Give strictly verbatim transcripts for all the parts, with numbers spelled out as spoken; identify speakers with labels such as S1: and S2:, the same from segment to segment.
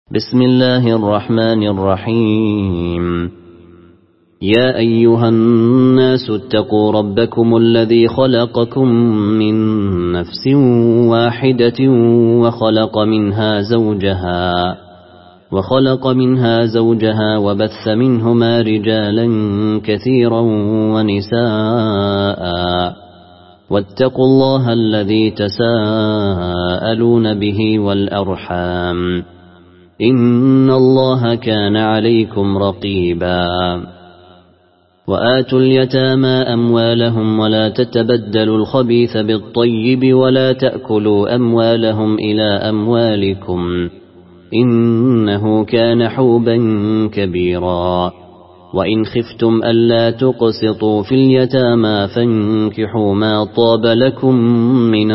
S1: بسم الله الرحمن الرحيم. يا أيها الناس اتقوا ربكم الذي خلقكم من نفس واحدة وخلق منها زوجها وخلق منها زوجها وبث منهما رجالا كثيرا ونساء واتقوا الله الذي تساءلون به والأرحام إن الله كان عليكم رقيبا. وآتوا اليتامى أموالهم ولا تتبدلوا الخبيث بالطيب ولا تأكلوا أموالهم إلى أموالكم إنه كان حوبا كبيرا. وإن خفتم ألا تقسطوا في اليتامى فانكحوا ما طاب لكم من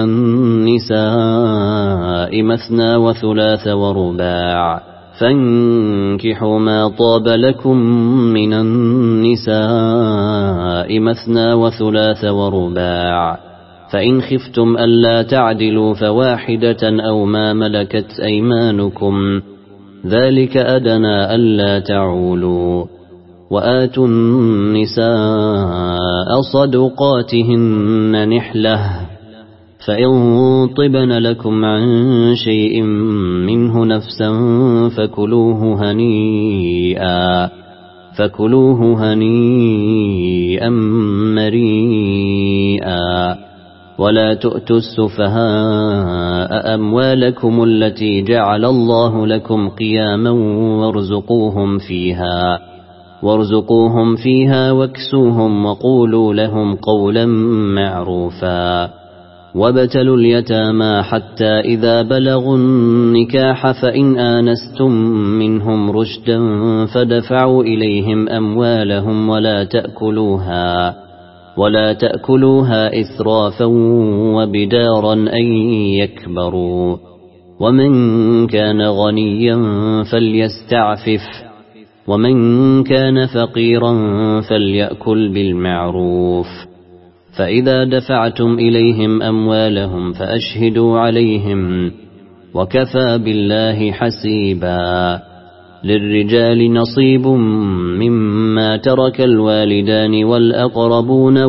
S1: النساء مثنى وثلاث ورباع فانكحوا ما طاب لكم من النساء مثنى وثلاث ورباع فإن خفتم ألا تعدلوا فواحدة أو ما ملكت أيمانكم ذلك أدنى ألا تعولوا. وآتوا النساء صدقاتهن نحلة فإن طبن لكم عن شيء منه نفسا فكلوه هنيئا فكلوه هنيئا مريئا. ولا تؤتوا السفهاء أموالكم التي جعل الله لكم قياما وارزقوهم فيها وارزقوهم فيها واكسوهم وقولوا لهم قولا معروفا. وابتلوا اليتامى حتى إذا بلغوا النكاح فإن آنستم منهم رشدا فدفعوا إليهم أموالهم ولا تأكلوها ولا تأكلوها إسرافا وبدارا أن يكبروا. ومن كان غنيا فليستعفف ومن كان فقيرا فليأكل بالمعروف. فإذا دفعتم إليهم أموالهم فأشهدوا عليهم وكفى بالله حسيبا. للرجال نصيب مما ترك الوالدان والأقربون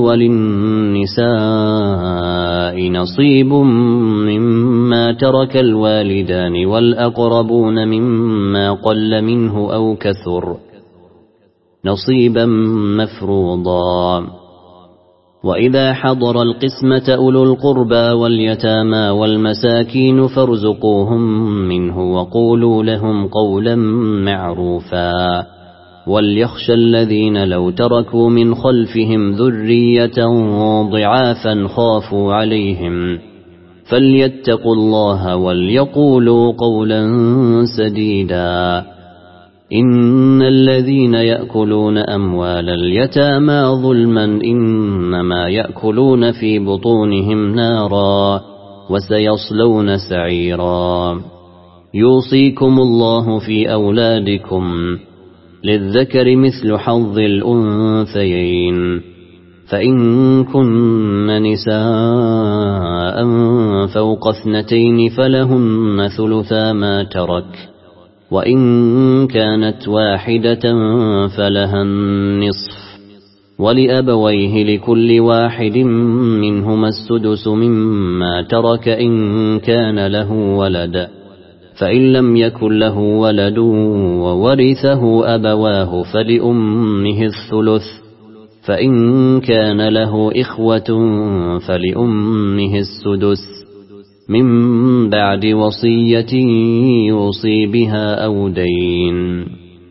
S1: وللنساء نصيب مما ترك الوالدان والأقربون مما قل منه أو كثر نصيبا مفروضا. وإذا حضر القسمة أولو القربى واليتامى والمساكين فارزقوهم منه وقولوا لهم قولا معروفا. وليخشى الذين لو تركوا من خلفهم ذرية ضعافا خافوا عليهم فليتقوا الله وليقولوا قولا سديدا. إن الذين يأكلون أموال اليتامى ظلما إنما يأكلون في بطونهم نارا وسيصلون سعيرا. يوصيكم الله في أولادكم للذكر مثل حظ الأنثيين فإن كن نساء فوق اثنتين فلهن ثلثا ما ترك وإن كانت واحدة فلها النصف ولأبويه لكل واحد منهما السدس مما ترك إن كان له ولد فإن لم يكن له ولد وورثه أبواه فلأمه الثلث فإن كان له إخوة فلأمه السدس من بعد وصية يوصي بها أو دين.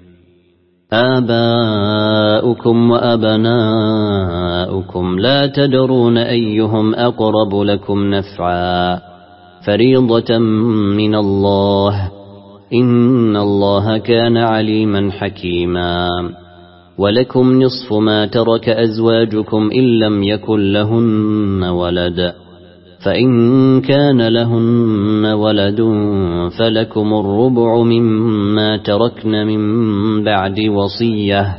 S1: آباؤكم وأبناؤكم لا تدرون أيهم أقرب لكم نفعا فريضة من الله إن الله كان عليما حكيما. ولكم نصف ما ترك أزواجكم إن لم يكن لهن ولد فإن كان لهن ولد فلكم الربع مما تركن من بعد وصية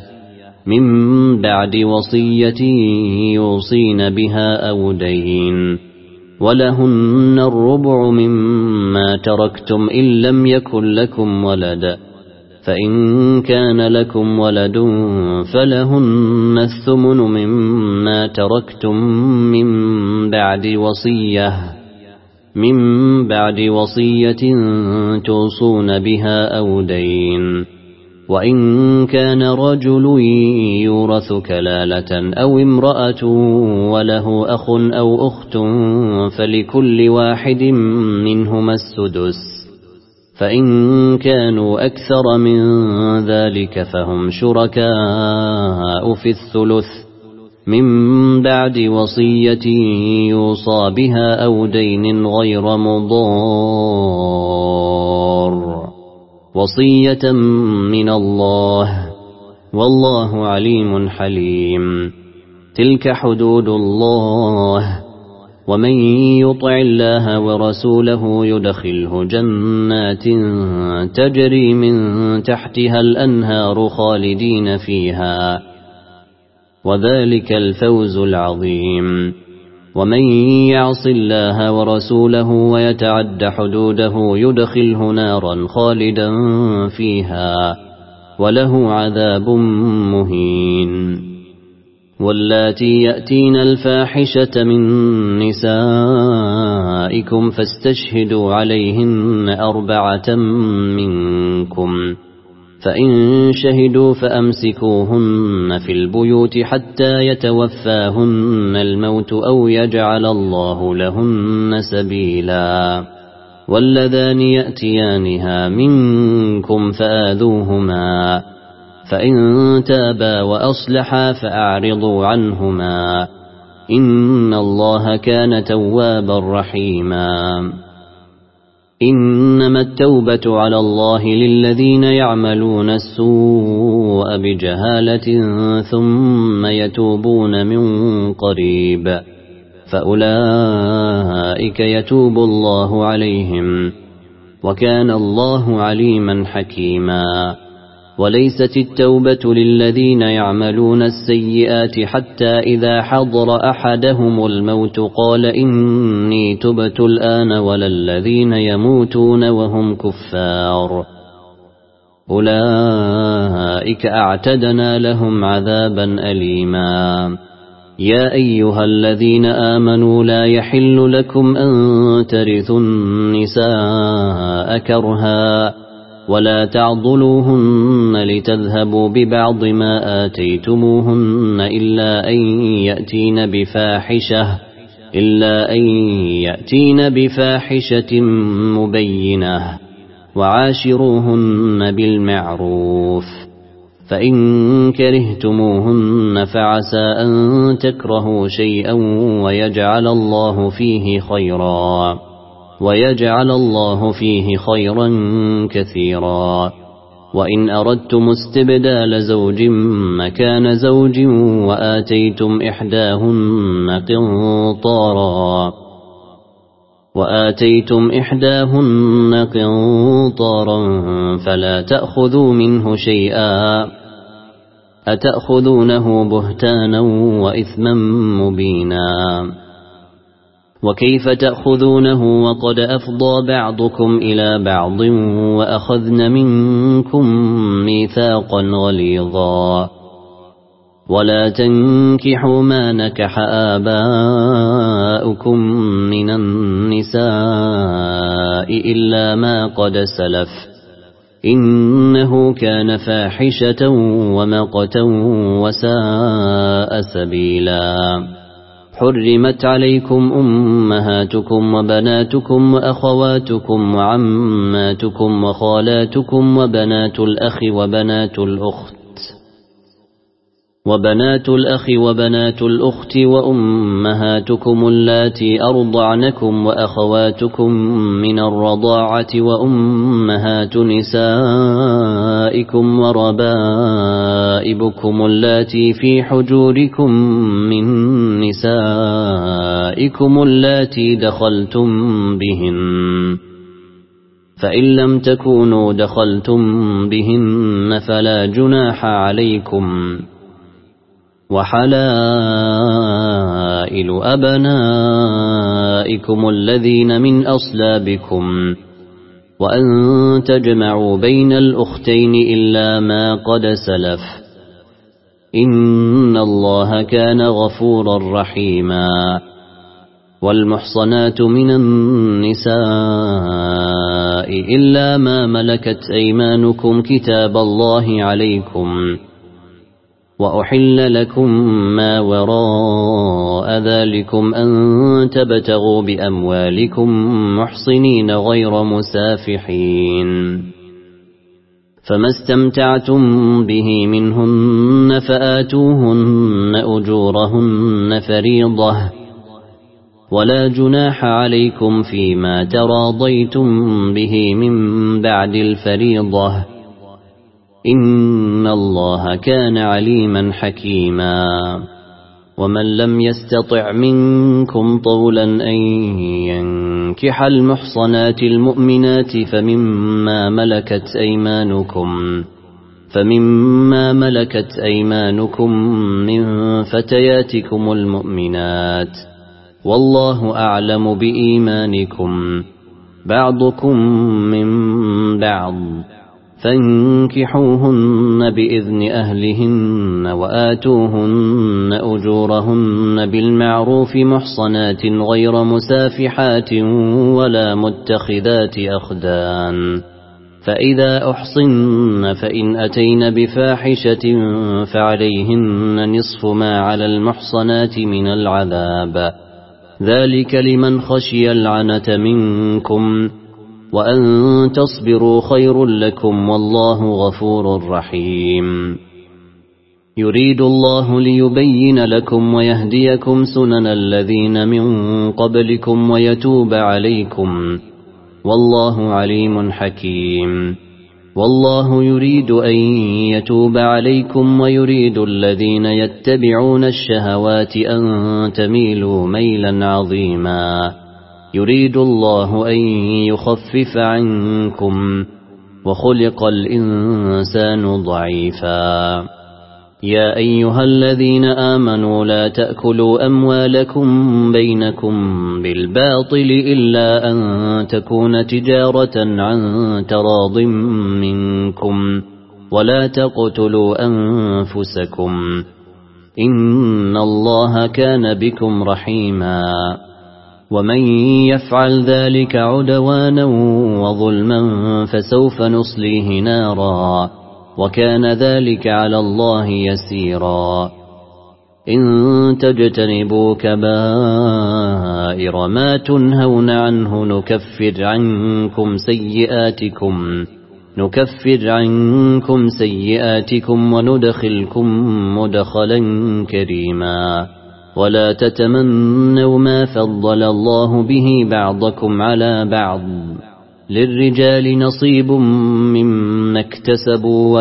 S1: من بعد وصية يوصين بها أو دين. ولهن الربع مما تركتم إن لم يكن لكم ولد، فإن كان لكم ولد فلهن الثمن مما تركتم من بعد وصية من بعد وصية توصون بها أو دين. وإن كان رجل يورث كلالة أو امرأة وله أخ أو أخت فلكل واحد منهما السدس، فإن كانوا أكثر من ذلك فهم شركاء في الثلث من بعد وصية يوصى بها أو دين غير مضار، وصية من الله، والله عليم حليم. تلك حدود الله، ومن يطع الله ورسوله يدخله جنات تجري من تحتها الأنهار خالدين فيها، وذلك الفوز العظيم. ومن يعص الله ورسوله ويتعد حدوده يدخله نارا خالدا فيها وله عذاب مهين. واللاتي يأتين الفاحشة من نسائكم فاستشهدوا عليهن أربعة منكم، فإن شهدوا فأمسكوهن في البيوت حتى يتوفاهن الموت أو يجعل الله لهن سبيلا. واللذان يأتيانها منكم فآذوهما، فإن تابا وأصلحا فأعرضوا عنهما، إن الله كان توابا رحيما. إنما التوبة على الله للذين يعملون السوء بجهالة ثم يتوبون من قريب فأولئك يتوب الله عليهم، وكان الله عليما حكيما. وليست التوبة للذين يعملون السيئات حتى إذا حضر أحدهم الموت قال إني تبت الآن، ولا الذين يموتون وهم كفار، أولئك أعتدنا لهم عذابا أليما. يا أيها الذين آمنوا لا يحل لكم أن ترثوا النساء كرها ولا تعضلوهن لتذهبوا ببعض ما آتيتموهن إلا أن يأتين بفاحشة إلا أن يأتين بفاحشة مبينة، وعاشروهن بالمعروف، فإن كرهتموهن فعسى أن تكرهوا شيئا ويجعل الله فيه خيرا ويجعل الله فيه خيرا كثيرا. وإن أردتم استبدال زوج مكان زوج وآتيتم إحداهن قنطارا وآتيتم إحداهن قنطارا فلا تأخذوا منه شيئا، أتأخذونه بهتانا وإثما مبينا. وكيف تأخذونه وقد أفضى بعضكم إلى بعض وأخذن منكم ميثاقا غليظا. ولا تنكحوا ما نكح آباؤكم من النساء إلا ما قد سلف، إنه كان فاحشة ومقتا وساء سبيلا. حرمت عليكم أمهاتكم وبناتكم وأخواتكم وعماتكم وخالاتكم وبنات الأخ وبنات الأخت وبنات الأخ وبنات الأخت وأمهاتكم اللاتي أرضعنكم وأخواتكم من الرضاعة وأمهات نسائكم وربائبكم اللاتي في حجوركم من نسائكم اللاتي دخلتم بهن، فإن لم تكونوا دخلتم بهن فلا جناح عليكم، وحلائل أبنائكم الذين من أصلابكم وأن تجمعوا بين الأختين إلا ما قد سلف إن الله كان غفورا رحيما والمحصنات من النساء إلا ما ملكت أيمانكم كتاب الله عليكم وأحل لكم ما وراء ذلكم أن تبتغوا بأموالكم محصنين غير مسافحين فما استمتعتم به منهن فآتوهن أجورهن فريضة ولا جناح عليكم فيما تراضيتم به من بعد الفريضة إن الله كان عليما حكيما ومن لم يستطع منكم طولا أن ينكح المحصنات المؤمنات فمما ملكت أيمانكم فمما ملكت أيمانكم من فتياتكم المؤمنات والله أعلم بإيمانكم بعضكم من بعض فانكحوهن بإذن أهلهن وآتوهن أجورهن بالمعروف محصنات غير مسافحات ولا متخذات أخدان فإذا أحصن فإن أتين بفاحشة فعليهن نصف ما على المحصنات من العذاب ذلك لمن خشي العنة منكم وأن تصبروا خير لكم والله غفور رحيم يريد الله ليبين لكم ويهديكم سنن الذين من قبلكم ويتوب عليكم والله عليم حكيم والله يريد أن يتوب عليكم ويريد الذين يتبعون الشهوات أن تميلوا ميلا عظيما يريد الله أن يخفف عنكم وخلق الإنسان ضعيفا يا أيها الذين آمنوا لا تأكلوا أموالكم بينكم بالباطل إلا أن تكون تجارة عن تراض منكم ولا تقتلوا أنفسكم إن الله كان بكم رحيما ومن يفعل ذلك عدوانا وظلما فسوف نصليه نارا وكان ذلك على الله يسيرا إن تجتنبوا كبائر ما تنهون عنه نكفر عنكم سيئاتكم نكفر عنكم سيئاتكم وندخلكم مدخلا كريما ولا تتمنوا ما فضل الله به بعضكم على بعض للرجال نصيب مما اكتسبوا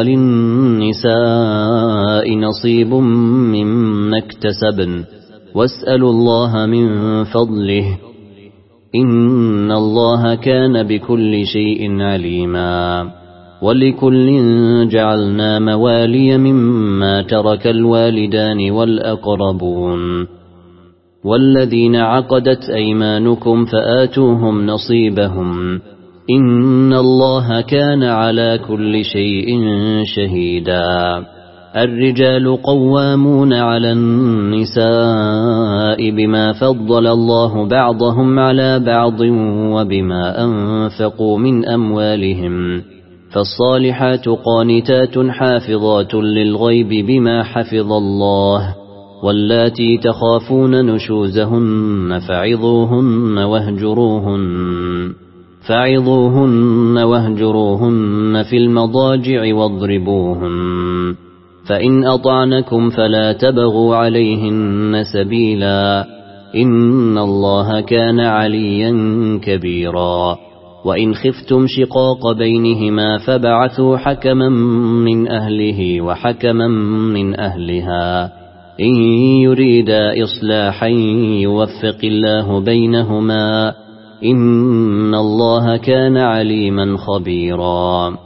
S1: وللنساء نصيب مما اكتسبن واسألوا الله من فضله إن الله كان بكل شيء عليما ولكل جعلنا موالي مما ترك الوالدان والأقربون والذين عقدت أيمانكم فآتوهم نصيبهم إن الله كان على كل شيء شهيدا الرجال قوامون على النساء بما فضل الله بعضهم على بعض وبما أنفقوا من أموالهم فالصالحات قانتات حافظات للغيب بما حفظ الله واللاتي تخافون نشوزهن فعظوهن واهجروهن فعظوهن واهجروهن في المضاجع واضربوهن فإن أطعنكم فلا تبغوا عليهن سبيلا إن الله كان عليا كبيرا وإن خفتم شقاق بينهما فبعثوا حكما من أهله وحكما من أهلها إن يريدا إصلاحا يوفق الله بينهما إن الله كان عليما خبيرا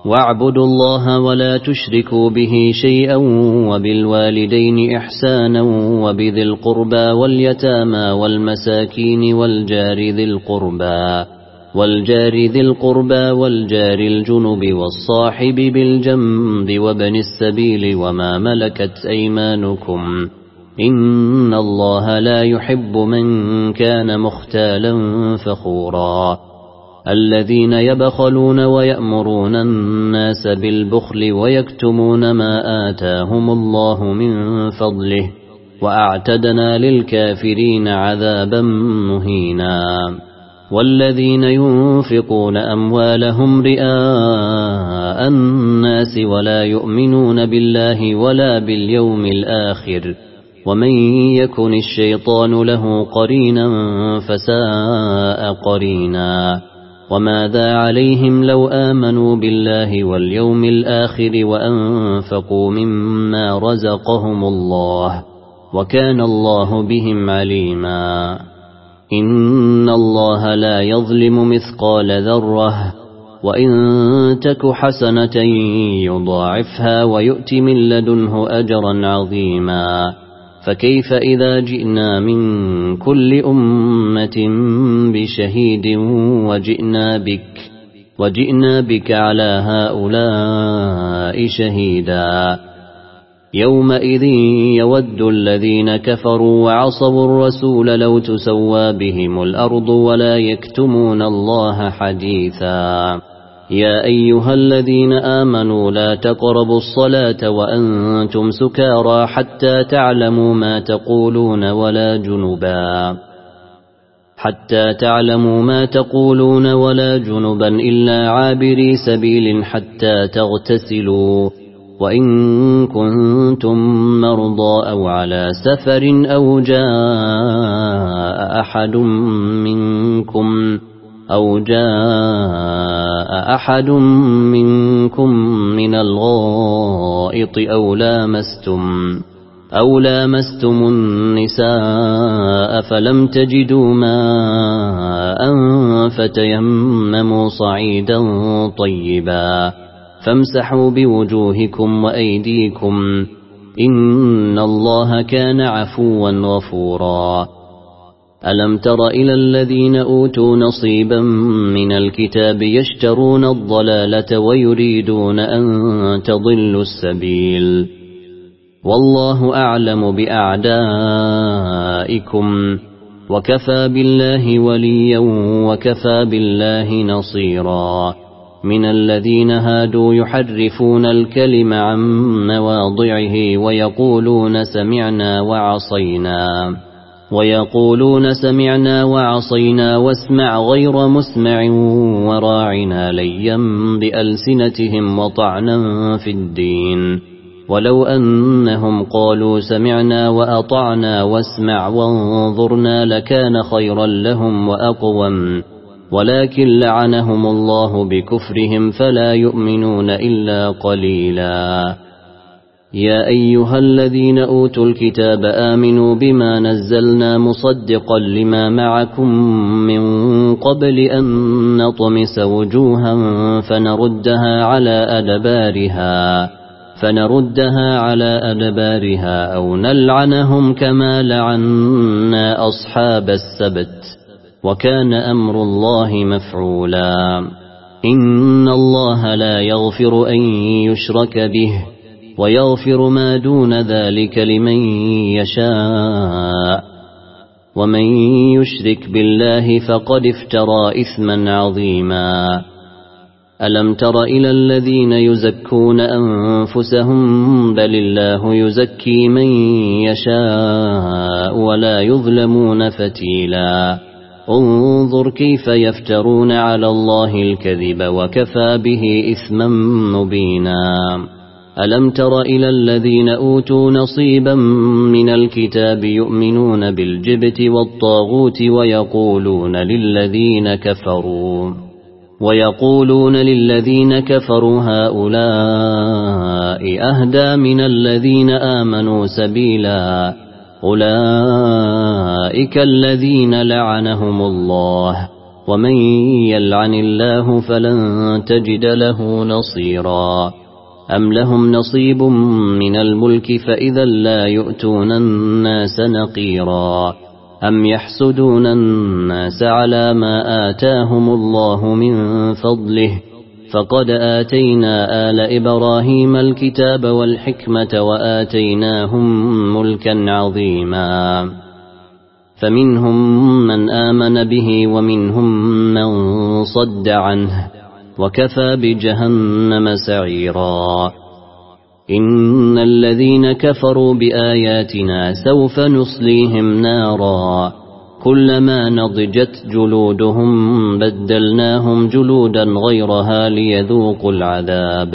S1: واعبدوا الله ولا تشركوا به شيئا وبالوالدين إحسانا وبذي القربى واليتامى والمساكين والجار ذي القربى والجار ذي القربى والجار الجنب والصاحب بالجنب وابن السبيل وما ملكت أيمانكم إن الله لا يحب من كان مختالا فخورا الذين يبخلون ويأمرون الناس بالبخل ويكتمون ما آتاهم الله من فضله وأعتدنا للكافرين عذابا مهينا والذين ينفقون أموالهم رئاء الناس ولا يؤمنون بالله ولا باليوم الآخر ومن يكن الشيطان له قرينا فساء قرينا وماذا عليهم لو آمنوا بالله واليوم الآخر وأنفقوا مما رزقهم الله وكان الله بهم عليما إن الله لا يظلم مثقال ذرة وإن تك حسنة يضاعفها ويؤت من لدنه أجرا عظيما فكيف إذا جئنا من كل أمة بشهيد وجئنا بك وجئنا بك على هؤلاء شهيدا يومئذ يود الذين كفروا وعصوا الرسول لو تسوى بهم الأرض ولا يكتمون الله حديثا يا أيها الذين آمنوا لا تقربوا الصلاة وأنتم سكارى حتى تعلموا ما تقولون ولا جنبا حتى تعلموا ما تقولون ولا جنبا إلا عابري سبيل حتى تغتسلوا وإن كنتم مرضى أو على سفر أو جاء أحد منكم أو جاء أحد منكم من الغائط أو لامستم أو لامستم النساء فلم تجدوا ماء فتيمموا صعيدا طيبا فامسحوا بوجوهكم وأيديكم إن الله كان عفوا غفورا ألم تر إلى الذين أوتوا نصيبا من الكتاب يشترون الضلالة ويريدون أن تضلوا السبيل والله أعلم بأعدائكم وكفى بالله وليا وكفى بالله نصيرا من الذين هادوا يحرفون الكلم عن مواضعه ويقولون سمعنا وعصينا ويقولون سمعنا وعصينا واسمع غير مسمع وراعنا ليا بألسنتهم وطعنا في الدين ولو أنهم قالوا سمعنا وأطعنا واسمع وانظرنا لكان خيرا لهم وأقوم ولكن لعنهم الله بكفرهم فلا يؤمنون إلا قليلا يا أيها الذين أوتوا الكتاب آمنوا بما نزلنا مصدقا لما معكم من قبل أن نطمس وجوها فنردها على أدبارها فنردها على أدبارها أو نلعنهم كما لعنا أصحاب السبت وكان أمر الله مفعولا إن الله لا يغفر أن يشرك به ويغفر ما دون ذلك لمن يشاء ومن يشرك بالله فقد افترى إثما عظيما ألم تر إلى الذين يزكون أنفسهم بل الله يزكي من يشاء ولا يظلمون فتيلا انظر كيف يفترون على الله الكذب وكفى به إثما مبينا ألم تر إلى الذين أوتوا نصيبا من الكتاب يؤمنون بالجبت والطاغوت ويقولون للذين كفروا ويقولون للذين كفروا هؤلاء أهدى من الذين آمنوا سبيلا أولئك الذين لعنهم الله ومن يلعن الله فلن تجد له نصيرا أم لهم نصيب من الملك فإذا لا يؤتون الناس نقيرا أم يحسدون الناس على ما آتاهم الله من فضله فقد آتينا آل إبراهيم الكتاب والحكمة وآتيناهم ملكا عظيما فمنهم من آمن به ومنهم من صد عنه وكفى بجهنم سعيرا إن الذين كفروا بآياتنا سوف نصليهم نارا كلما نضجت جلودهم بدلناهم جلودا غيرها ليذوقوا العذاب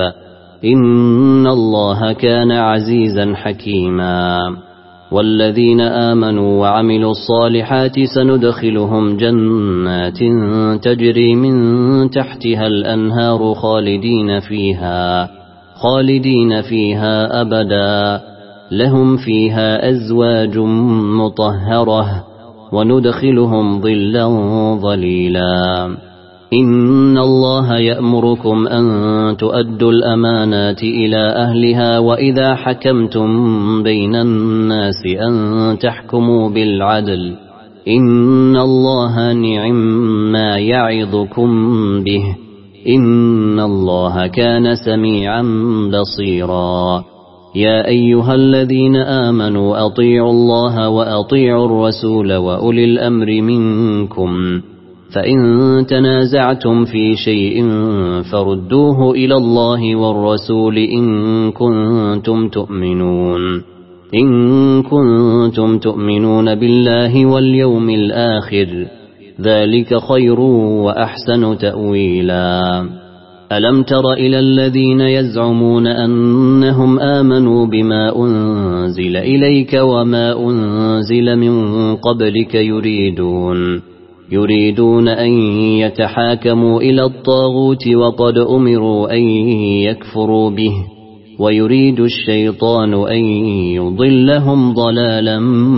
S1: إن الله كان عزيزا حكيما والذين آمنوا وعملوا الصالحات سندخلهم جنات تجري من تحتها الأنهار خالدين فيها خالدين فيها أبدا لهم فيها أزواج مطهرة وندخلهم ظلا ظليلا إن الله يأمركم أن تؤدوا الأمانات إلى أهلها وإذا حكمتم بين الناس أن تحكموا بالعدل إن الله نعم ما يعظكم به إن الله كان سميعا بصيرا يا أيها الذين آمنوا أطيعوا الله وأطيعوا الرسول وأولي الأمر منكم فإن تنازعتم في شيء فردوه إلى الله والرسول إن كنتم تؤمنون إن كنتم تؤمنون بالله واليوم الآخر ذلك خير وأحسن تأويلا ألم تر إلى الذين يزعمون أنهم آمنوا بما أنزل إليك وما أنزل من قبلك يريدون يريدون أن يتحاكموا إلى الطاغوت وقد أمروا أن يكفروا به ويريد الشيطان أن يضلهم ضلالا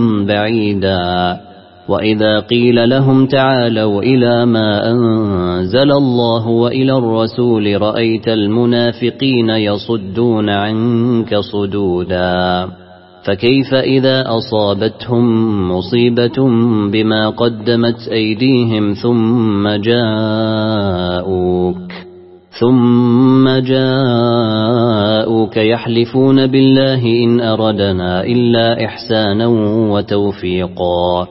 S1: بعيدا وإذا قيل لهم تعالوا إلى ما أنزل الله وإلى الرسول رأيت المنافقين يصدون عنك صدودا فكيف إذا أصابتهم مصيبة بما قدمت أيديهم ثم جاءوك ثم جاءوك يحلفون بالله إن أردنا إلا إحسانا وتوفيقا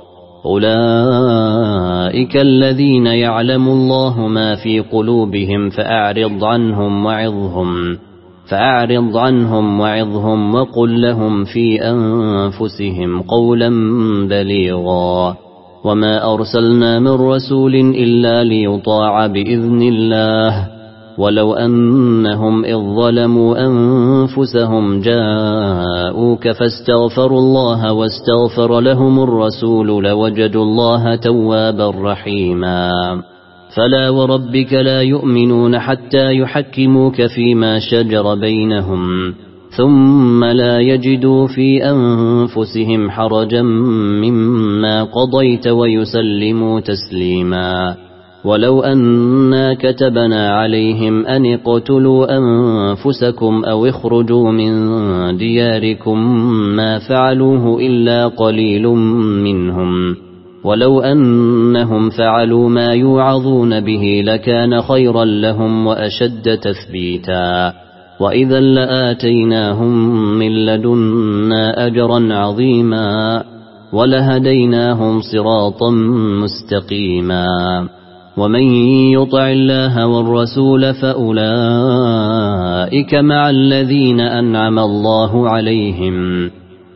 S1: أولئك الذين يعلم الله ما في قلوبهم فأعرض عنهم وعظهم فأعرض عنهم وعظهم وقل لهم في أنفسهم قولا بليغا وما أرسلنا من رسول إلا ليطاع بإذن الله ولو أنهم إذ ظلموا أنفسهم جاءوك فاستغفروا الله واستغفر لهم الرسول لوجدوا الله توابا رحيما فلا وربك لا يؤمنون حتى يحكموك فيما شجر بينهم ثم لا يجدوا في أنفسهم حرجا مما قضيت ويسلموا تسليما ولو أنا كتبنا عليهم أن اقتلوا أنفسكم أو اخرجوا من دياركم ما فعلوه إلا قليل منهم ولو أنهم فعلوا ما يوعظون به لكان خيرا لهم وأشد تثبيتا وإذا لآتيناهم من لدنا أجرا عظيما ولهديناهم صراطا مستقيما ومن يطع الله والرسول فأولئك مع الذين أنعم الله عليهم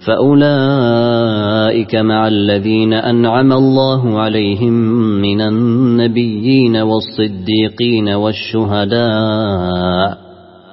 S1: فأولئك مع الذين أنعم الله عليهم من النبيين والصديقين والشهداء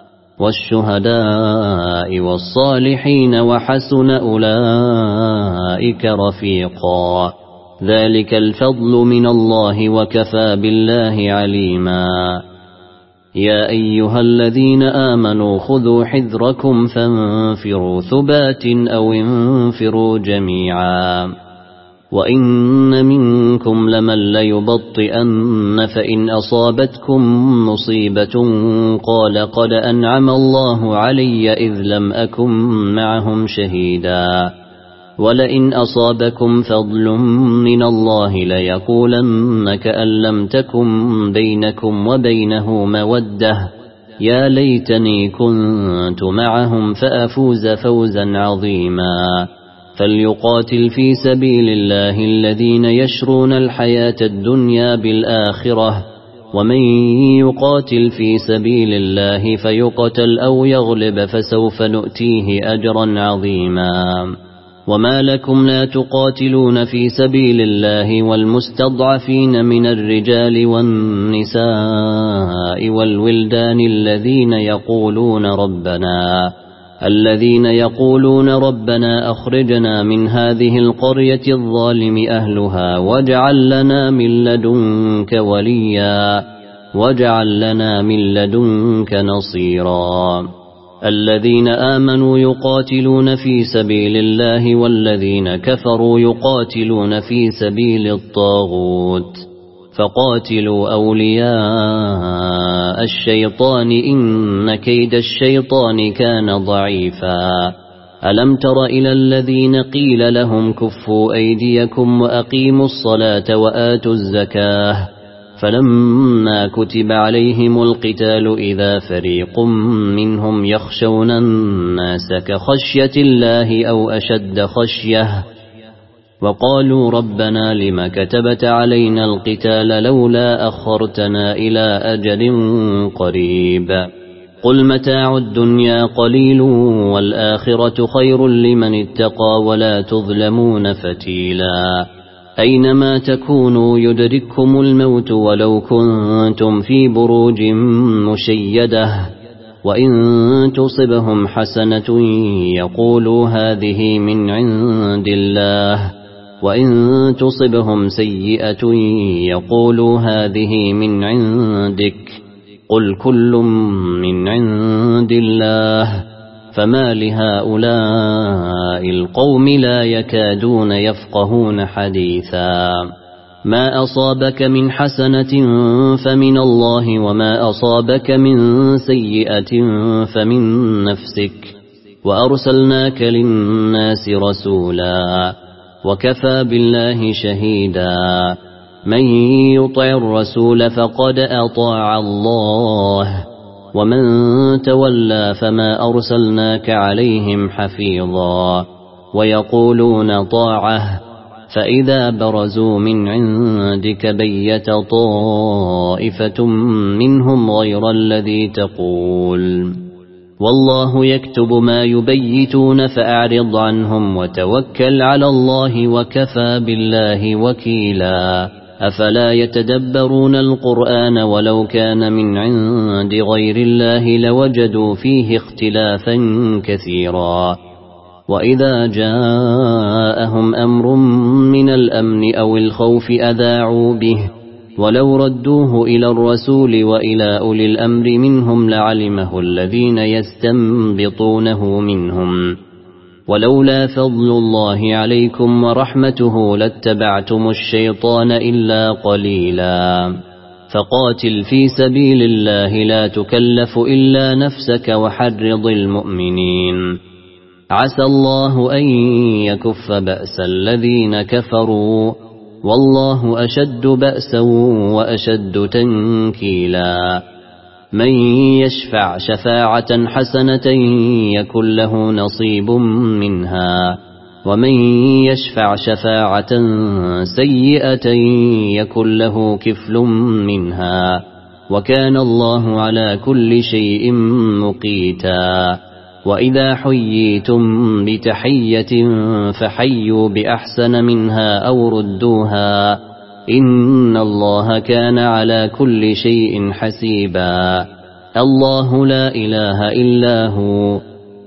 S1: والشهداء والصالحين وحسن أولئك رفيقا ذلك الفضل من الله وكفى بالله عليما يا أيها الذين آمنوا خذوا حذركم فانفروا ثبات أو انفروا جميعا وإن منكم لمن ليبطئن فإن أصابتكم مصيبة قال قد أنعم الله علي إذ لم أكن معهم شهيدا ولئن أصابكم فضل من الله ليقولن كأن لم تكن بينكم وبينه مودة يا ليتني كنت معهم فأفوز فوزا عظيما فليقاتل في سبيل الله الذين يشرون الحياة الدنيا بالآخرة ومن يقاتل في سبيل الله فيقتل أو يغلب فسوف نؤتيه أجرا عظيما وما لكم لا تقاتلون في سبيل الله والمستضعفين من الرجال والنساء والولدان الذين يقولون ربنا الذين يقولون ربنا أخرجنا من هذه القرية الظالم أهلها واجعل لنا من لدنك وليا واجعل لنا من لدنك نصيرا الذين آمنوا يقاتلون في سبيل الله والذين كفروا يقاتلون في سبيل الطاغوت فقاتلوا أولياء الشيطان إن كيد الشيطان كان ضعيفا ألم تر إلى الذين قيل لهم كفوا أيديكم وأقيموا الصلاة وآتوا الزكاة فلما كتب عليهم القتال إذا فريق منهم يخشون الناس كخشية الله أو أشد خشية وقالوا ربنا لم كتبت علينا القتال لولا أخرتنا إلى أجل قريب قل متاع الدنيا قليل والآخرة خير لمن اتقى ولا تظلمون فتيلا أينما تكونوا يدرككم الموت ولو كنتم في بروج مشيدة وإن تصبهم حسنة يقولوا هذه من عند الله وإن تصبهم سيئة يقولوا هذه من عندك قل كل من عند الله فما لهؤلاء القوم لا يكادون يفقهون حديثا ما أصابك من حسنة فمن الله وما أصابك من سيئة فمن نفسك وأرسلناك للناس رسولا وكفى بالله شهيدا من يطع الرسول فقد أطاع الله ومن تولى فما أرسلناك عليهم حفيظا ويقولون طاعة فإذا برزوا من عندك بيت طائفة منهم غير الذي تقول والله يكتب ما يبيتون فأعرض عنهم وتوكل على الله وكفى بالله وكيلا أفلا يتدبرون القرآن ولو كان من عند غير الله لوجدوا فيه اختلافا كثيرا وإذا جاءهم أمر من الأمن أو الخوف أذاعوا به ولو ردوه إلى الرسول وإلى أولي الأمر منهم لعلمه الذين يستنبطونه منهم ولولا فضل الله عليكم ورحمته لاتبعتم الشيطان إلا قليلا فقاتل في سبيل الله لا تكلف إلا نفسك وحرض المؤمنين عسى الله أن يكف بأس الذين كفروا والله أشد بأسا وأشد تنكيلا من يشفع شفاعة حسنة يكن له نصيب منها ومن يشفع شفاعة سيئة يكن له كفل منها وكان الله على كل شيء مقيتا وإذا حييتم بتحية فحيوا بأحسن منها أو ردوها إن الله كان على كل شيء حسيبا الله لا إله إلا هو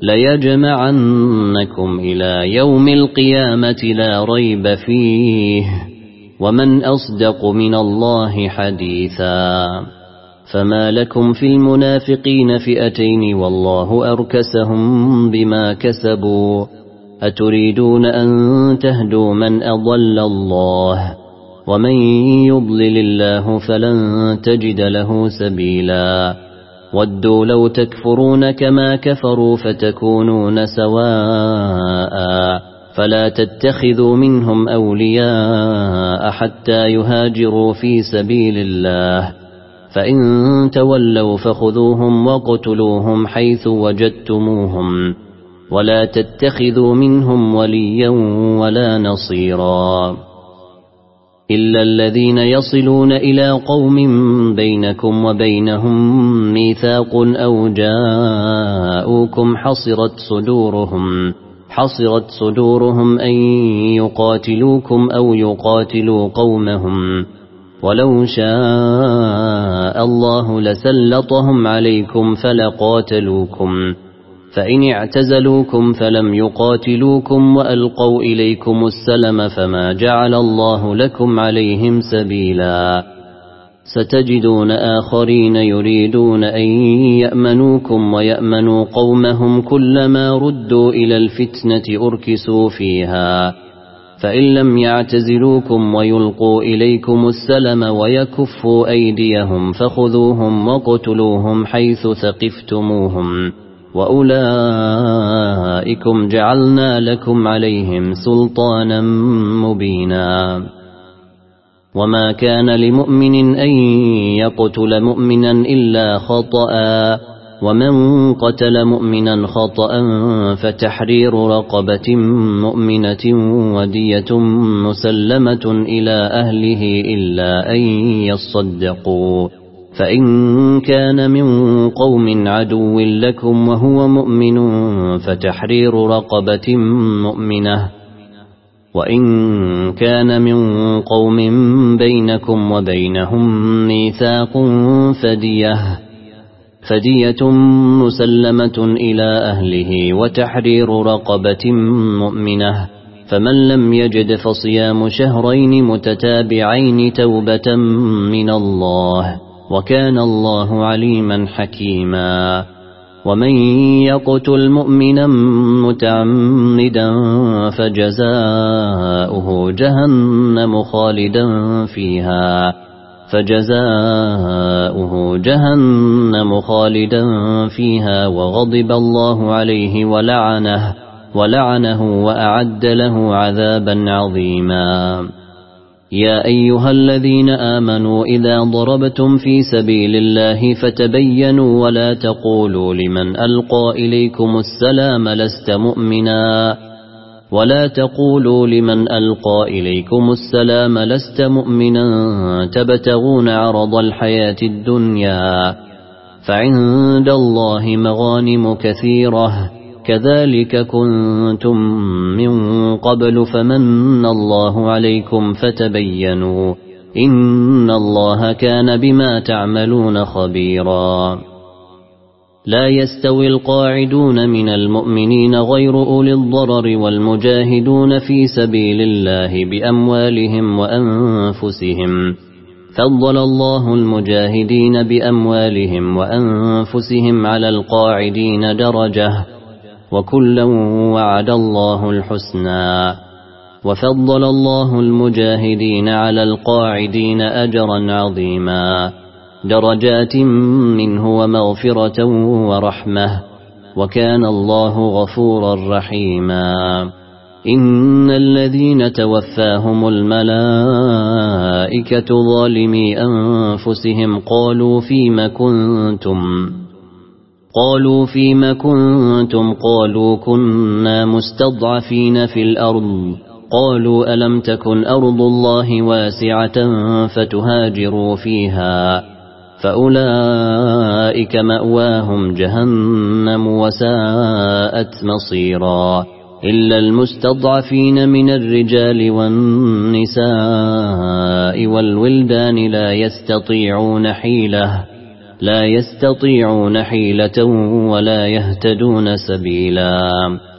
S1: ليجمعنكم إلى يوم القيامة لا ريب فيه ومن أصدق من الله حديثا فما لكم في المنافقين فئتين والله أركسهم بما كسبوا أتريدون أن تهدوا من أضل الله ومن يضلل الله فلن تجد له سبيلا ودوا لو تكفرون كما كفروا فتكونون سواء فلا تتخذوا منهم أولياء حتى يهاجروا في سبيل الله فإن تولوا فخذوهم وقتلوهم حيث وجدتموهم ولا تتخذوا منهم وليا ولا نصيرا إلا الذين يصلون إلى قوم بينكم وبينهم ميثاق أو جاءوكم حصرت صدورهم حصرت صدورهم أن يقاتلوكم أو يقاتلوا قومهم ولو شاء الله لسلطهم عليكم فلقاتلوكم فإن اعتزلوكم فلم يقاتلوكم وألقوا إليكم السلم فما جعل الله لكم عليهم سبيلا ستجدون آخرين يريدون أن يأمنوكم ويأمنوا قومهم كلما ردوا إلى الفتنة أركسوا فيها فإن لم يعتزلوكم ويلقوا إليكم السلم ويكفوا أيديهم فخذوهم وقتلوهم حيث ثقفتموهم وأولئكم جعلنا لكم عليهم سلطانا مبينا وما كان لمؤمن أن يقتل مؤمنا إلا خطأ ومن قتل مؤمنا خطأ فتحرير رقبة مؤمنة ودية مسلمة إلى أهله إلا أن يصدقوا فإن كان من قوم عدو لكم وهو مؤمن فتحرير رقبة مؤمنة وإن كان من قوم بينكم وبينهم ميثاق فدية فدية مسلمة إلى أهله وتحرير رقبة مؤمنة فمن لم يجد فصيام شهرين متتابعين توبة من الله وكان الله عليما حكيما ومن يقتل مؤمنا متعمدا فجزاؤه جهنم خالدا فيها فجزاؤه جهنم خالدا فيها وغضب الله عليه ولعنه ولعنه وأعد له عذابا عظيما يا أيها الذين آمنوا إذا ضربتم في سبيل الله فتبينوا ولا تقولوا لمن ألقى إليكم السلام لست مؤمنا ولا تقولوا لمن ألقى إليكم السلام لست مؤمنا تبتغون عرض الحياة الدنيا فعند الله مغانم كثيرة كذلك كنتم من قبل فمن الله عليكم فتبينوا إن الله كان بما تعملون خبيرا لا يستوي القاعدون من المؤمنين غير أولي الضرر والمجاهدون في سبيل الله بأموالهم وأنفسهم فضل الله المجاهدين بأموالهم وأنفسهم على القاعدين درجة وكلا وعد الله الحسنى وفضل الله المجاهدين على القاعدين أجرا عظيما درجات منه ومغفرة ورحمة وكان الله غفورا رحيما إن الذين توفاهم الملائكة ظالمي أنفسهم قالوا فيما كنتم قالوا فيما كنتم قالوا كنا مستضعفين في الأرض قالوا ألم تكن أرض الله واسعة فتهاجروا فيها فأولئك مأواهم جهنم وساءت مصيرا إلا المستضعفين من الرجال والنساء والولدان لا يستطيعون حيلة لا يستطيعون حيلة ولا يهتدون سبيلا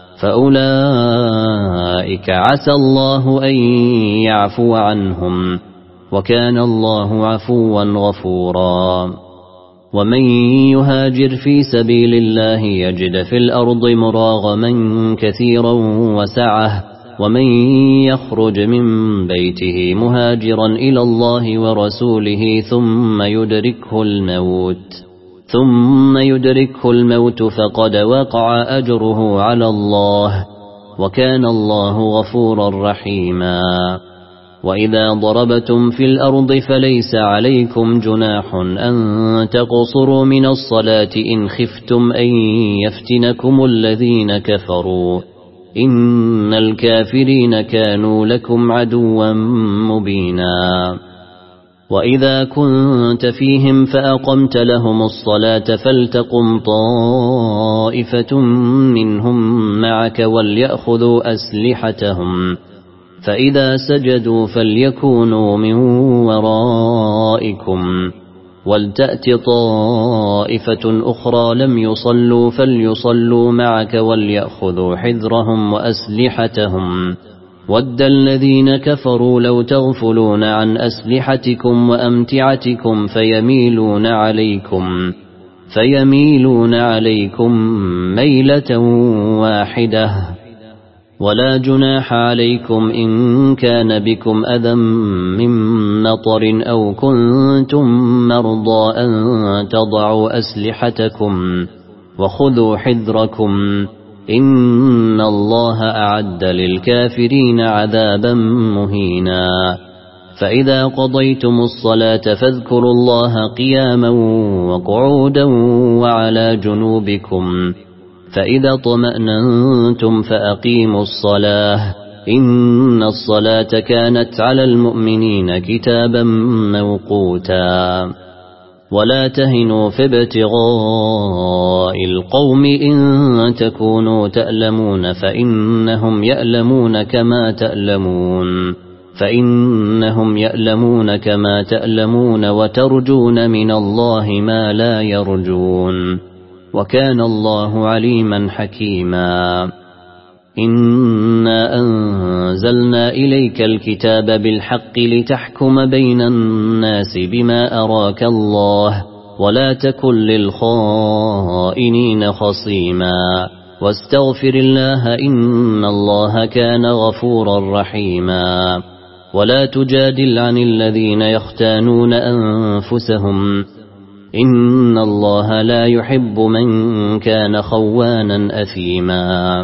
S1: فأولئك عسى الله أن يعفو عنهم وكان الله عفوا غفورا ومن يهاجر في سبيل الله يجد في الأرض مراغما كثيرا وسعة ومن يخرج من بيته مهاجرا إلى الله ورسوله ثم يدركه الموت ثم يدركه الموت فقد وقع أجره على الله وكان الله غفورا رحيما وإذا ضربتم في الأرض فليس عليكم جناح أن تقصروا من الصلاة إن خفتم أن يفتنكم الذين كفروا إن الكافرين كانوا لكم عدوا مبينا وإذا كنت فيهم فأقمت لهم الصلاة فلتقم طائفة منهم معك وليأخذوا أسلحتهم فإذا سجدوا فليكونوا من ورائكم ولتأت طائفة أخرى لم يصلوا فليصلوا معك وليأخذوا حذرهم وأسلحتهم ود الذين كفروا لو تغفلون عن أسلحتكم وأمتعتكم فيميلون عليكم فيميلون عليكم ميلة واحدة ولا جناح عليكم إن كان بكم أذى من مطر أو كنتم مرضى أن تضعوا أسلحتكم وخذوا حذركم إن الله أعد للكافرين عذابا مهينا فإذا قضيتم الصلاة فاذكروا الله قياما وقعودا وعلى جنوبكم فإذا طمأننتم فأقيموا الصلاة إن الصلاة كانت على المؤمنين كتابا موقوتا ولا تهنوا في ابتغاء القوم إن تكونوا تألمون فإنهم يألمون كما تألمون فإنهم يألمون كما تألمون وترجون من الله ما لا يرجون وكان الله عليما حكيما إنا أنزلنا إليك الكتاب بالحق لتحكم بين الناس بما أراك الله ولا تكن للخائنين خصيما واستغفر الله إن الله كان غفورا رحيما ولا تجادل عن الذين يختانون أنفسهم إن الله لا يحب من كان خوانا أثيما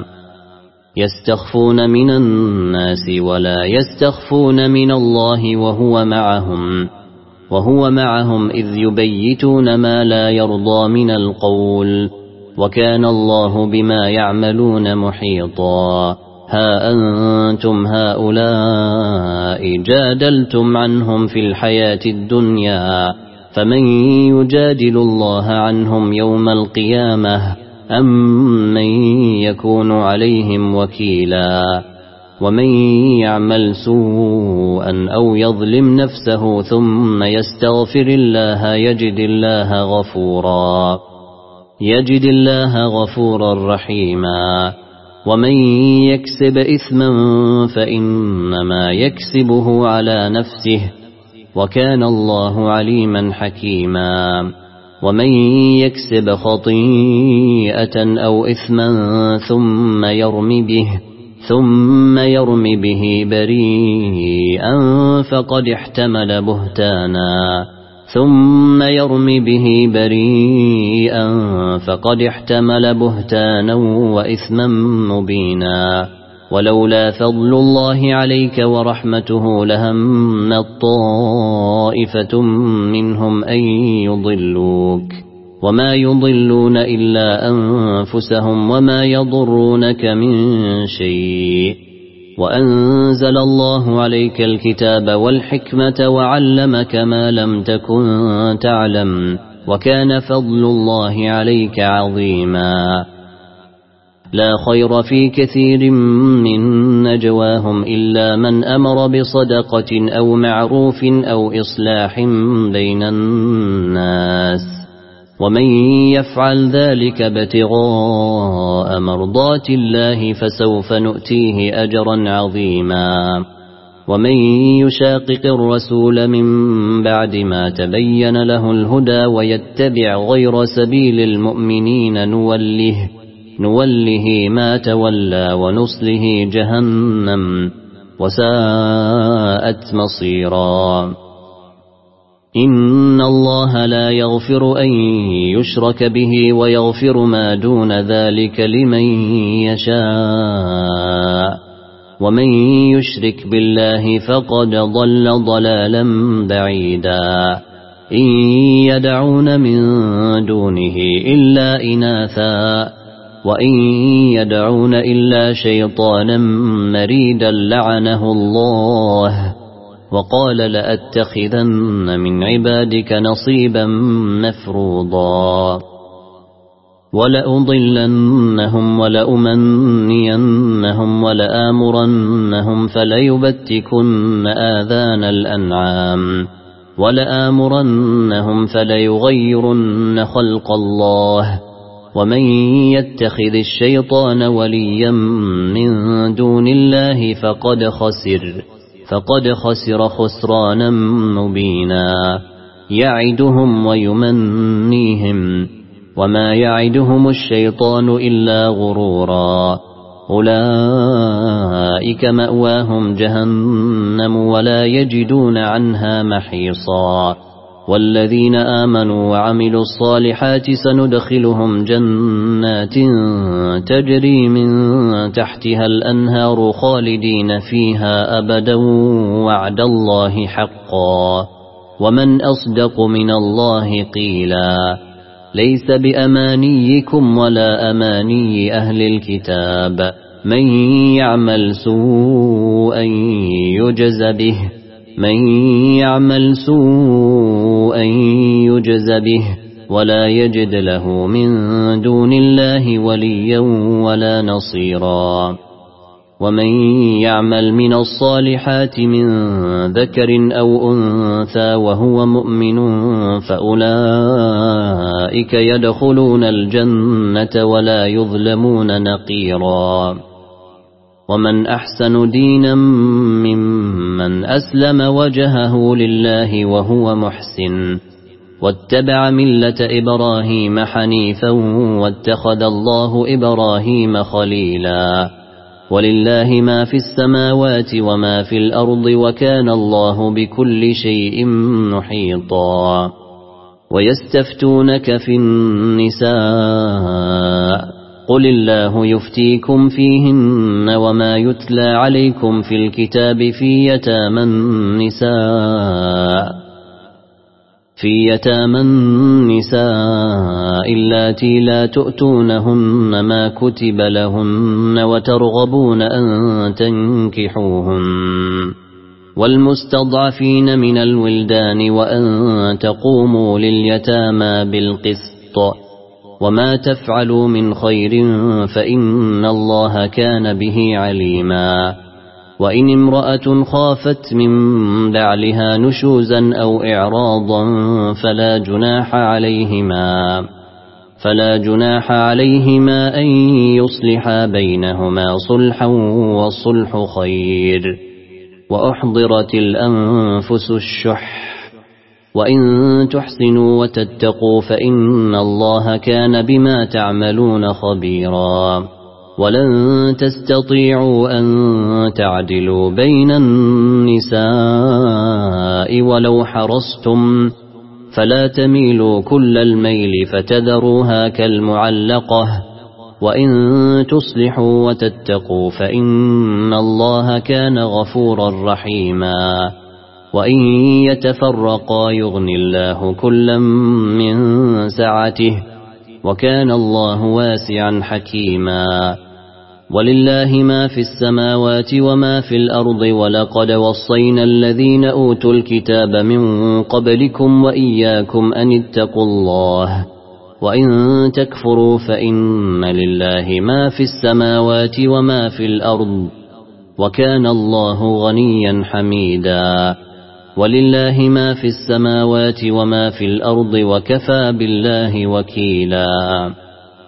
S1: يستخفون من الناس ولا يستخفون من الله وهو معهم وهو معهم إذ يبيتون ما لا يرضى من القول وكان الله بما يعملون محيطا ها أنتم هؤلاء جادلتم عنهم في الحياة الدنيا فمن يجادل الله عنهم يوم القيامة أم من يكون عليهم وكيلا ومن يعمل سوءا أو يظلم نفسه ثم يستغفر الله يجد الله غفورا يجد الله غفورا رحيما ومن يكسب إثما فإنما يكسبه على نفسه وكان الله عليما حكيما ومن يكسب خطيئة أو إثما ثم يرمي به ثم يرمي به بريئا فقد احتمل بهتانا ثم يرمي به بريئا فقد احتمل بهتانا وإثما مبينا ولولا فضل الله عليك ورحمته لهمت طائفة منهم أن يضلوك وما يضلون إلا أنفسهم وما يضرونك من شيء وأنزل الله عليك الكتاب والحكمة وعلمك ما لم تكن تعلم وكان فضل الله عليك عظيما لا خير في كثير من نجواهم إلا من أمر بصدقة أو معروف أو إصلاح بين الناس ومن يفعل ذلك ابتغاء مرضات الله فسوف نؤتيه أجرا عظيما ومن يشاقق الرسول من بعد ما تبين له الهدى ويتبع غير سبيل المؤمنين نوله, نوله ما تولى ونصله جهنم وساءت مصيرا. إن الله لا يغفر أن يشرك به ويغفر ما دون ذلك لمن يشاء، ومن يشرك بالله فقد ضل ضلالا بعيدا. إن يدعون من دونه إلا إناثا وإن يدعون إلا شيطانا مريدا لعنه الله، وقال لأتخذن من عبادك نصيبا مفروضا، ولأضلنهم ولأمنينهم ولآمرنهم فليبتكن آذان الأنعام ولآمرنهم فليغيرن خلق الله. ومن يتخذ الشيطان وليا من دون الله فقد خسر فقد خسر خسرانا مبينا. يعدهم ويمنيهم وما يعدهم الشيطان إلا غرورا. أولئك مأواهم جهنم ولا يجدون عنها محيصا. والذين آمنوا وعملوا الصالحات سندخلهم جنات تجري من تحتها الأنهار خالدين فيها أبدا وعد الله حقا، ومن أصدق من الله قيلا. ليس بأمانيكم ولا أماني أهل الكتاب، من يعمل سوءا يجز به من يعمل سوءا يجز به ولا يجد له من دون الله وليا ولا نصيرا. ومن يعمل من الصالحات من ذكر أو أنثى وهو مؤمن فأولئك يدخلون الجنة ولا يظلمون نقيرا. ومن أحسن دينا ممن أسلم وجهه لله وهو محسن واتبع ملة إبراهيم حنيفا واتخذ الله إبراهيم خليلا. ولله ما في السماوات وما في الأرض وكان الله بكل شيء محيطا. ويستفتونك في النساء قل الله يفتيكم فيهن وما يتلى عليكم في الكتاب في يتامى النساء في يتامى النساء اللاتي لا تؤتونهن ما كتب لهن وترغبون أن تنكحوهن، والمستضعفين من الولدان وأن تقوموا لليتامى بالقسط، وما تفعلوا من خير فإن الله كان به عليما. وإن امرأة خافت من بعلها نشوزا أو إعراضا فلا جناح عليهما فلا جناح عليهما أن يصلحا بينهما صلحا والصلح خير. وأحضرت الأنفس الشح وإن تحسنوا وتتقوا فإن الله كان بما تعملون خبيرا. ولن تستطيعوا أن تعدلوا بين النساء ولو حرصتم فلا تميلوا كل الميل فتذروها كالمعلقة. وإن تصلحوا وتتقوا فإن الله كان غفورا رحيما. وإن يتفرقا يغن الله كلا من سعته وكان الله واسعا حكيما. ولله ما في السماوات وما في الأرض ولقد وصينا الذين أوتوا الكتاب من قبلكم وإياكم أن اتقوا الله. وإن تكفروا فإن لله ما في السماوات وما في الأرض وكان الله غنيا حميدا. ولله ما في السماوات وما في الأرض وكفى بالله وكيلا.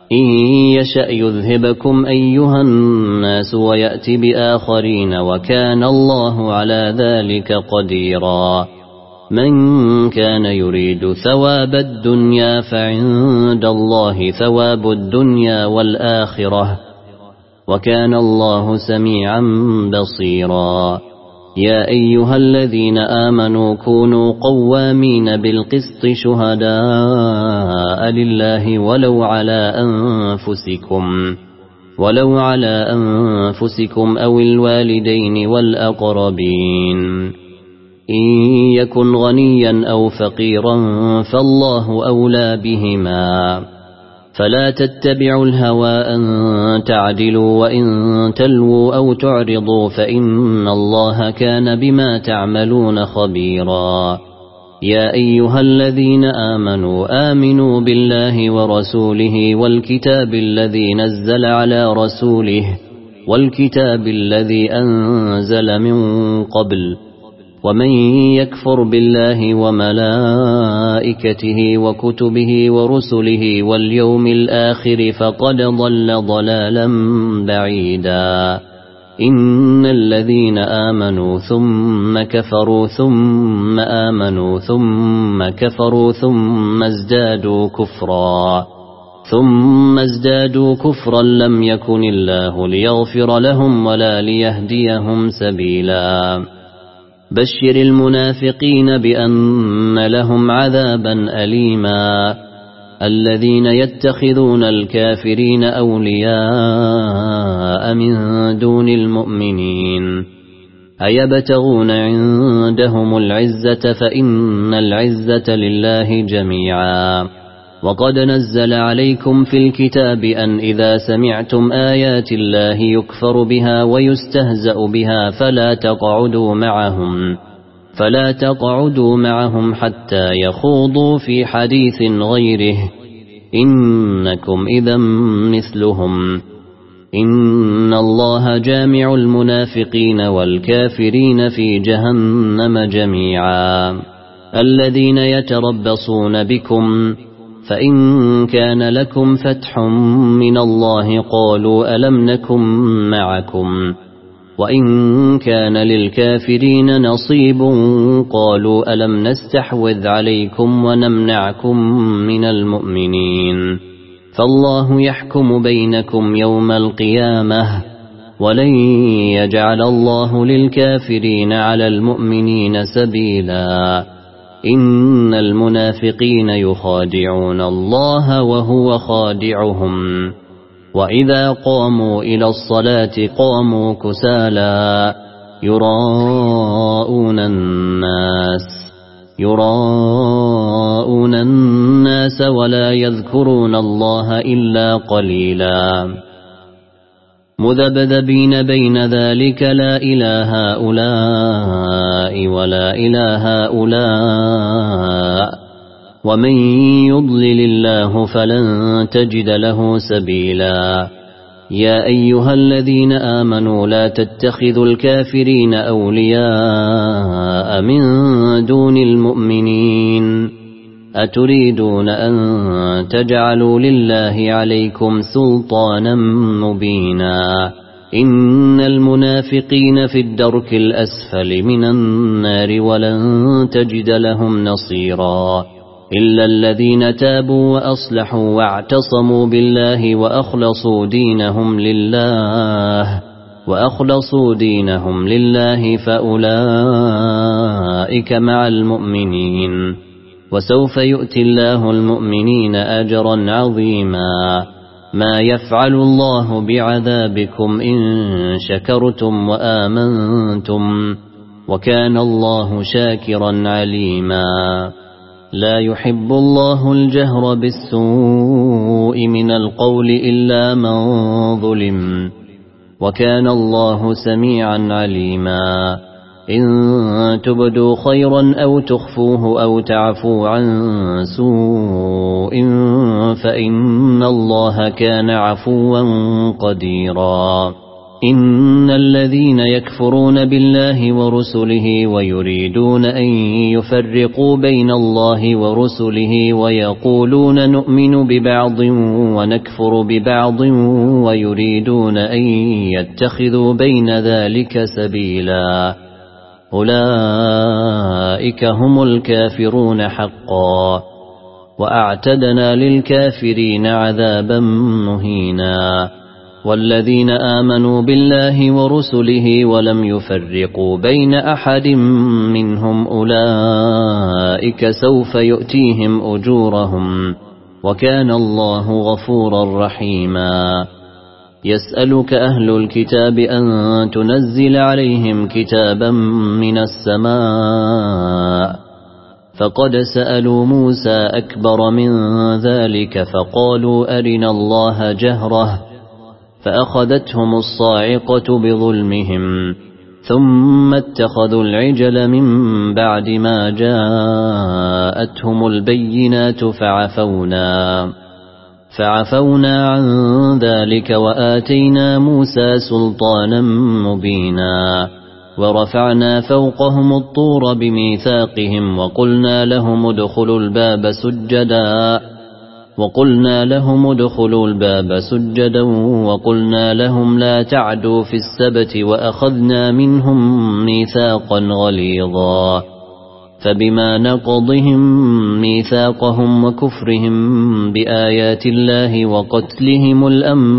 S1: إن يشأ يذهبكم أيها الناس ويأت بآخرين وكان الله على ذلك قديرا من كان يريد ثواب الدنيا فعند الله ثواب الدنيا والآخرة وكان الله سميعا بصيرا يا أيها الذين آمنوا كونوا قوامين بالقسط شهداء لله ولو على أنفسكم ولو على أنفسكم أو الوالدين والأقربين إن يكن غنيا أو فقيرا فالله أولى بهما فلا تتبعوا الهوى أن تعدلوا وإن تلووا أو تعرضوا فإن الله كان بما تعملون خبيرا يا أيها الذين آمنوا آمنوا بالله ورسوله والكتاب الذي نزل على رسوله والكتاب الذي أنزل من قبل ومن يكفر بالله وملائكته وكتبه ورسله واليوم الآخر فقد ضل ضلالا بعيدا إن الذين آمنوا ثم كفروا ثم آمنوا ثم كفروا ثم ازدادوا كفرا ثم ازدادوا كفرا لم يكن الله ليغفر لهم ولا ليهديهم سبيلا بشر المنافقين بأن لهم عذابا أليما الذين يتخذون الكافرين أولياء من دون المؤمنين أيبتغون عندهم العزة فإن العزة لله جميعا وقد نزل عليكم في الكتاب أن إذا سمعتم آيات الله يكفر بها ويستهزأ بها فلا تقعدوا معهم فلا تقعدوا معهم حتى يخوضوا في حديث غيره إنكم إذا مثلهم إن الله جامع المنافقين والكافرين في جهنم جميعا الذين يتربصون بكم فإن كان لكم فتح من الله قالوا ألم نكن معكم وإن كان للكافرين نصيب قالوا ألم نستحوذ عليكم ونمنعكم من المؤمنين فالله يحكم بينكم يوم القيامة ولن يجعل الله للكافرين على المؤمنين سبيلا إن المنافقين يخادعون الله وهو خادعهم وإذا قاموا إلى الصلاة قاموا كسالى يراءون الناس يراءون الناس ولا يذكرون الله إلا قليلا مذبذبين بين ذلك لا إله هؤلاء ولا إله هؤلاء ومن يضلل الله فلن تجد له سبيلا يا أيها الذين آمنوا لا تتخذوا الكافرين أولياء من دون المؤمنين أتريدون أن تجعلوا لله عليكم سلطانا مبينا إن المنافقين في الدرك الأسفل من النار ولن تجد لهم نصيرا إلا الذين تابوا وأصلحوا واعتصموا بالله وأخلصوا دينهم لله وأخلصوا دينهم لله فأولئك مع المؤمنين وسوف يؤتي الله المؤمنين أجرا عظيما ما يفعل الله بعذابكم إن شكرتم وآمنتم وكان الله شاكرا عليما لا يحب الله الجهر بالسوء من القول إلا من ظلم وكان الله سميعا عليما إن تبدوا خيرا أو تخفوه أو تعفوا عن سوء فإن الله كان عفوا قديرا إن الذين يكفرون بالله ورسله ويريدون أن يفرقوا بين الله ورسله ويقولون نؤمن ببعض ونكفر ببعض ويريدون أن يتخذوا بين ذلك سبيلا أولئك هم الكافرون حقا وأعتدنا للكافرين عذابا مهينا والذين آمنوا بالله ورسله ولم يفرقوا بين أحد منهم أولئك سوف يؤتيهم أجورهم وكان الله غفورا رحيما يسألك أهل الكتاب أن تنزل عليهم كتابا من السماء فقد سألوا موسى أكبر من ذلك فقالوا أرنا الله جهرة فأخذتهم الصاعقة بظلمهم ثم اتخذوا العجل من بعد ما جاءتهم البينات فعفونا فعفونا عن ذلك وآتينا موسى سلطانا مبينا ورفعنا فوقهم الطور بميثاقهم وقلنا لهم ادخلوا الباب سجدا وقلنا لهم ادخلوا الباب سجدا وقلنا لهم لا تعدوا في السبت وأخذنا منهم ميثاقا غليظا فبما نقضهم ميثاقهم وكفرهم بآيات الله وقتلهم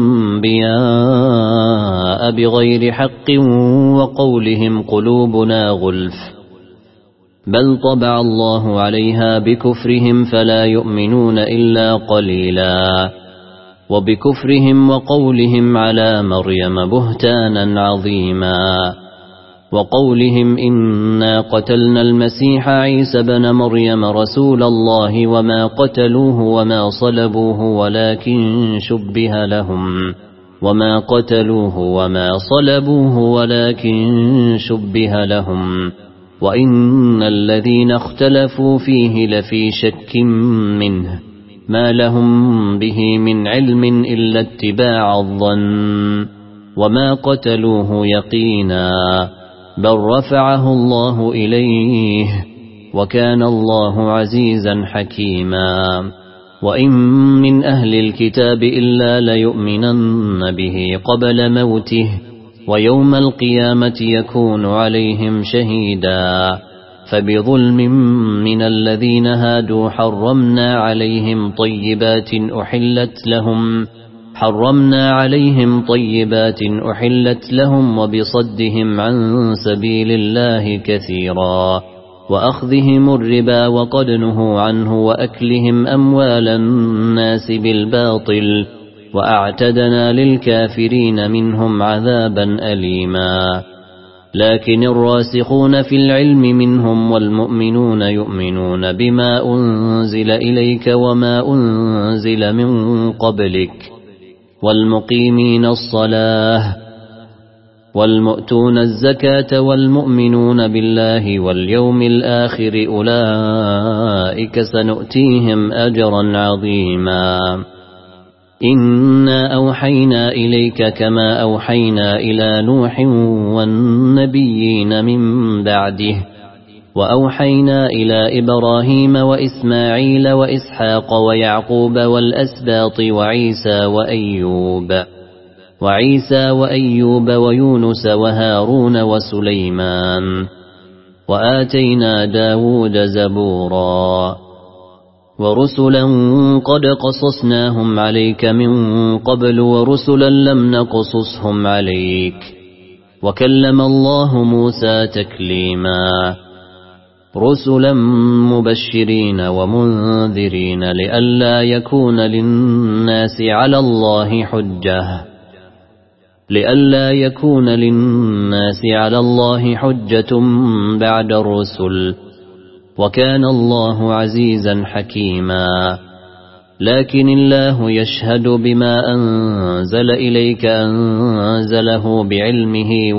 S1: الأنبياء بغير حق وقولهم قلوبنا غلف بل طبع الله عليها بكفرهم فلا يؤمنون إلا قليلا وبكفرهم وقولهم على مريم بهتانا عظيما وقولهم إنا قتلنا المسيح عيسى بن مريم رسول الله وما قتلوه وما صلبوه ولكن شبه لهم وما قتلوه وما صلبوه ولكن شبه لهم وإن الذين اختلفوا فيه لفي شك منه ما لهم به من علم إلا اتباع الظن وما قتلوه يقينا بل رفعه الله إليه وكان الله عزيزا حكيما وإن من أهل الكتاب إلا ليؤمنن به قبل موته ويوم القيامة يكون عليهم شهيدا فبظلم من الذين هادوا حرمنا عليهم طيبات أحلت لهم حرمنا عليهم طيبات أحلت لهم وبصدهم عن سبيل الله كثيرا وأخذهم الربا وقد نهوا عنه وأكلهم أموال الناس بالباطل وأعتدنا للكافرين منهم عذابا أليما لكن الراسخون في العلم منهم والمؤمنون يؤمنون بما أنزل إليك وما أنزل من قبلك والمقيمين الصلاة والمؤتون الزكاة والمؤمنون بالله واليوم الآخر أولئك سنؤتيهم أجرا عظيما إنا أوحينا إليك كما أوحينا إلى نوح والنبيين من بعده وأوحينا إلى إبراهيم وإسماعيل وإسحاق ويعقوب والأسباط وعيسى وأيوب وعيسى وأيوب ويونس وهارون وسليمان وآتينا داود زبورا ورسلا قد قصصناهم عليك من قبل ورسلا لم نقصصهم عليك وكلم الله موسى تكليما رسلا مبشرين ومنذرين لئلا يكون للناس على الله حجة لئلا يكون للناس على الله حجة بعد الرسل وكان الله عزيزا حكيما لكن الله يشهد بما أنزل إليك أنزله بعلمه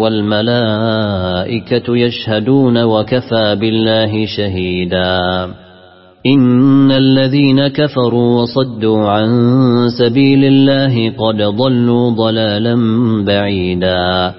S1: والملائكة يشهدون وكفى بالله شهيدا إن الذين كفروا وصدوا عن سبيل الله قد ضلوا ضلالا بعيدا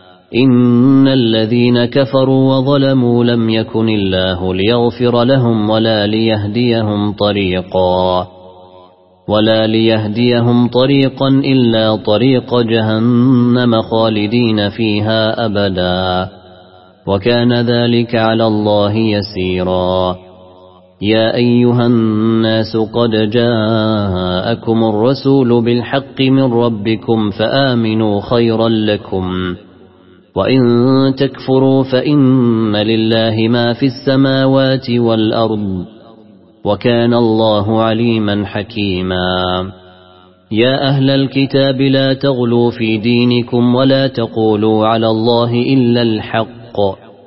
S1: إن الذين كفروا وظلموا لم يكن الله ليغفر لهم ولا ليهديهم طريقا ولا ليهديهم طريقا إلا طريق جهنم خالدين فيها أبدا وكان ذلك على الله يسيرا يا أيها الناس قد جاءكم الرسول بالحق من ربكم فآمنوا خيرا لكم وإن تكفروا فإن لله ما في السماوات والأرض وكان الله عليما حكيما يا أهل الكتاب لا تغلوا في دينكم ولا تقولوا على الله إلا الحق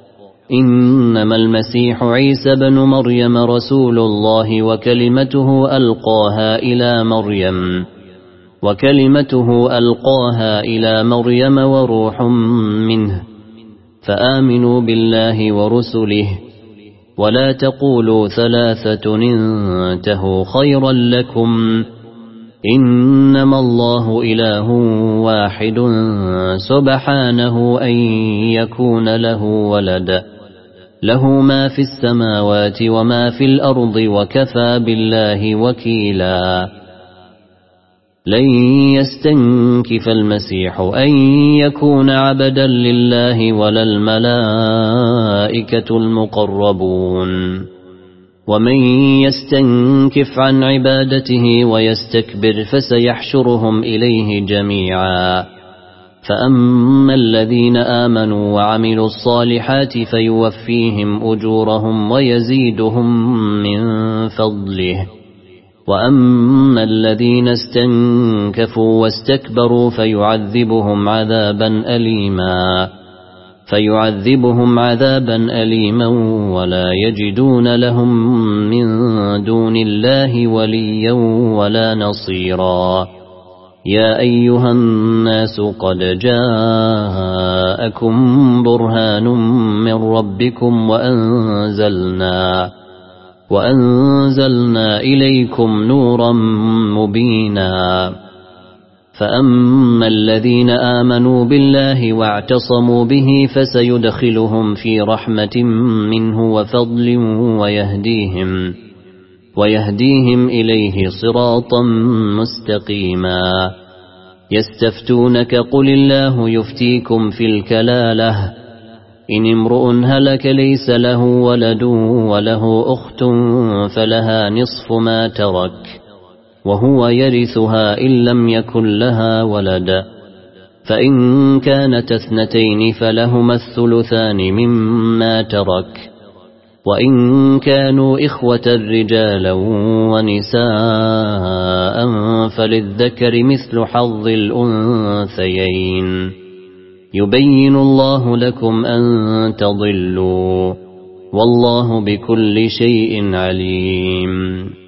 S1: إنما المسيح عيسى بن مريم رسول الله وكلمته ألقاها إلى مريم وكلمته ألقاها إلى مريم وروح منه فآمنوا بالله ورسله ولا تقولوا ثلاثة انتهوا خيرا لكم إنما الله إله واحد سبحانه أن يكون له ولد له ما في السماوات وما في الأرض وكفى بالله وكيلا لن يستنكف المسيح أن يكون عبدا لله ولا الملائكة المقربون ومن يستنكف عن عبادته ويستكبر فسيحشرهم إليه جميعا فأما الذين آمنوا وعملوا الصالحات فيوفيهم أجورهم ويزيدهم من فضله وأما الذين استنكفوا واستكبروا فيعذبهم عذابا أليما فيعذبهم عذابا أليما ولا يجدون لهم من دون الله وليا ولا نصيرا يا أيها الناس قد جاءكم برهان من ربكم وأنزلنا وأنزلنا إليكم نورا مبينا فأما الذين آمنوا بالله واعتصموا به فسيدخلهم في رحمة منه وفضل ويهديهم ويهديهم إليه صراطا مستقيما يستفتونك قل الله يفتيكم في الكلالة إن امرؤ هلك ليس له ولد وله أخت فلها نصف ما ترك وهو يرثها إن لم يكن لها ولد فإن كانت اثنتين فلهما الثلثان مما ترك وإن كانوا إخوة رجالا ونساء فللذكر مثل حظ الأنثيين يبين الله لكم أن تضلوا والله بكل شيء عليم